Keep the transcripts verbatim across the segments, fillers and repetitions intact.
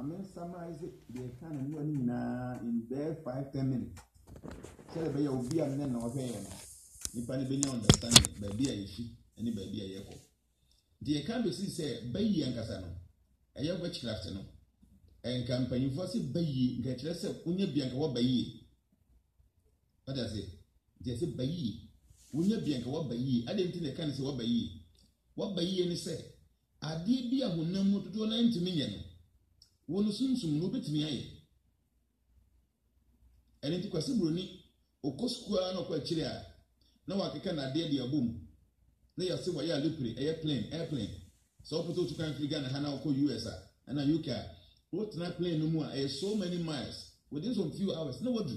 I mean, summarize it, they can in there five, ten minutes. Celebrate your beer and then no hair. If I be understanding, baby, I see, any baby I echo. The can't say, Bay and Casano, a young witchcraft, no, and campaign for say, Bay, get less of Unya Bianca, what Bay. What does it? Just a Bay. Unya Bianca, what Bay. I didn't think I can say what Bay. What Bay any say? I did be a woman to do ninety million. One soon soon no bit me. And into Quasibruni, or Cosqua no Quachiria. No, I can a dear boom. They are say, why are you airplane, airplane. So, put to country Ghana, Hanako, U S A, and a U K. What not plane no more? I so many miles within some few hours. No, what do?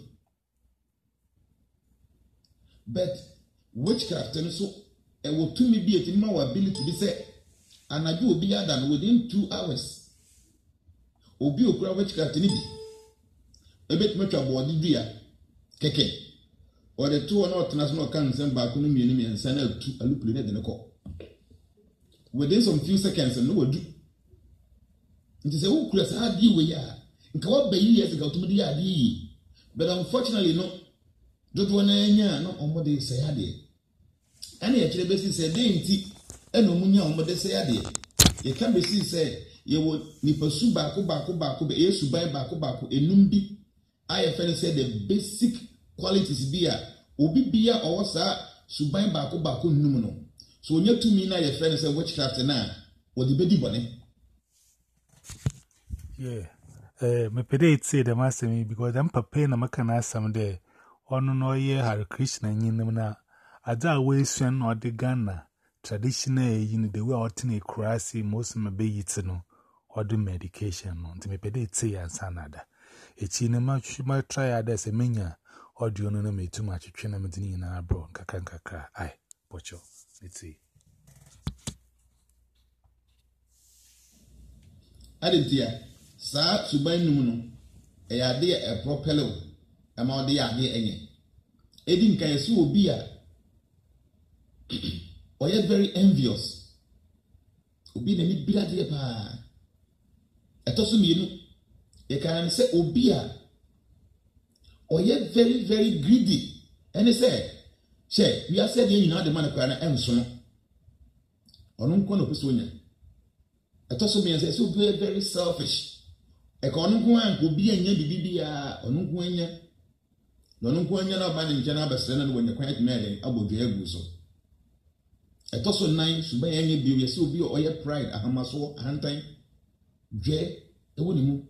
But witchcraft and so, and will to me be a thing more ability to be said. And I do be done within two hours. Obi okura witchcraft ni bi. Ebet metwa body dia keke. Or the two or international can send back on me and send out a loop in the call. Within some few seconds, and no would do. It is a who cross hard deal we are. And come up by years ago to me, the but unfortunately, no. Don't want to know on what they say. Any actually basically said, they ain't and no money on what they say. You can be seen say, you would ni pursue back, back, back, be a subai back, back, a numbi. I have said the basic qualities beer, obi beer or sa, subai back, back, numino. So when you two mean I friend say witchcraft now, or the baby bunny. Yeah, eh, me pede say the master me because I'm preparing a makana someday. Ono no ye Hare Krishna nyinim na ada we suen no de Ghana traditional yin the way otine kurasi most me be yit no or the medication no nti me pede tse ya sanada echi ne ma ma try ada se menya audio no na me too much twe na me din na bro nkaka nkaka ai pocho let's Adentia sa suban num no e ya de e propello ama de ya de enye edi nkan yesu obi a oye very envious obi na mi bia de pa etoso mienu e kan say obi a oye very very greedy and say say we are said you know the man kwa na enso no onu nko no peso nya etoso mi say so very very selfish e ka onu nko an ko bi anya bibibia onu nko anya no nko anya na ba ne nche na abesere na wanya kwanya tmele abodwe agu so etoso nine suba anya bi we say obi oye pride ahamaso ahantan dwe ewo ni mu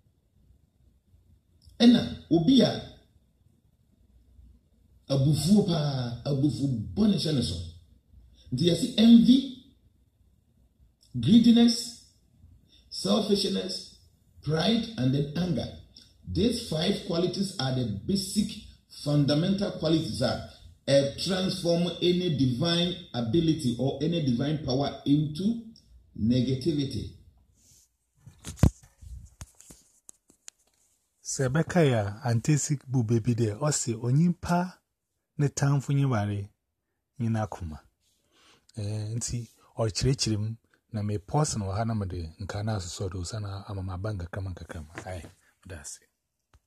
ena obi a abufu pa abufu bone chane so nti yesi envy, greediness, selfishness, pride, and then anger. These five qualities are the basic fundamental qualities that uh, transform any divine ability or any divine power into negativity. Sebekaya antisik bu baby de ose onyimpa ne tamfo nyibare nyina kuma eh nti o chirechirim na me person wa hana mede nka na so do sana amama banga kama kama ai that's it.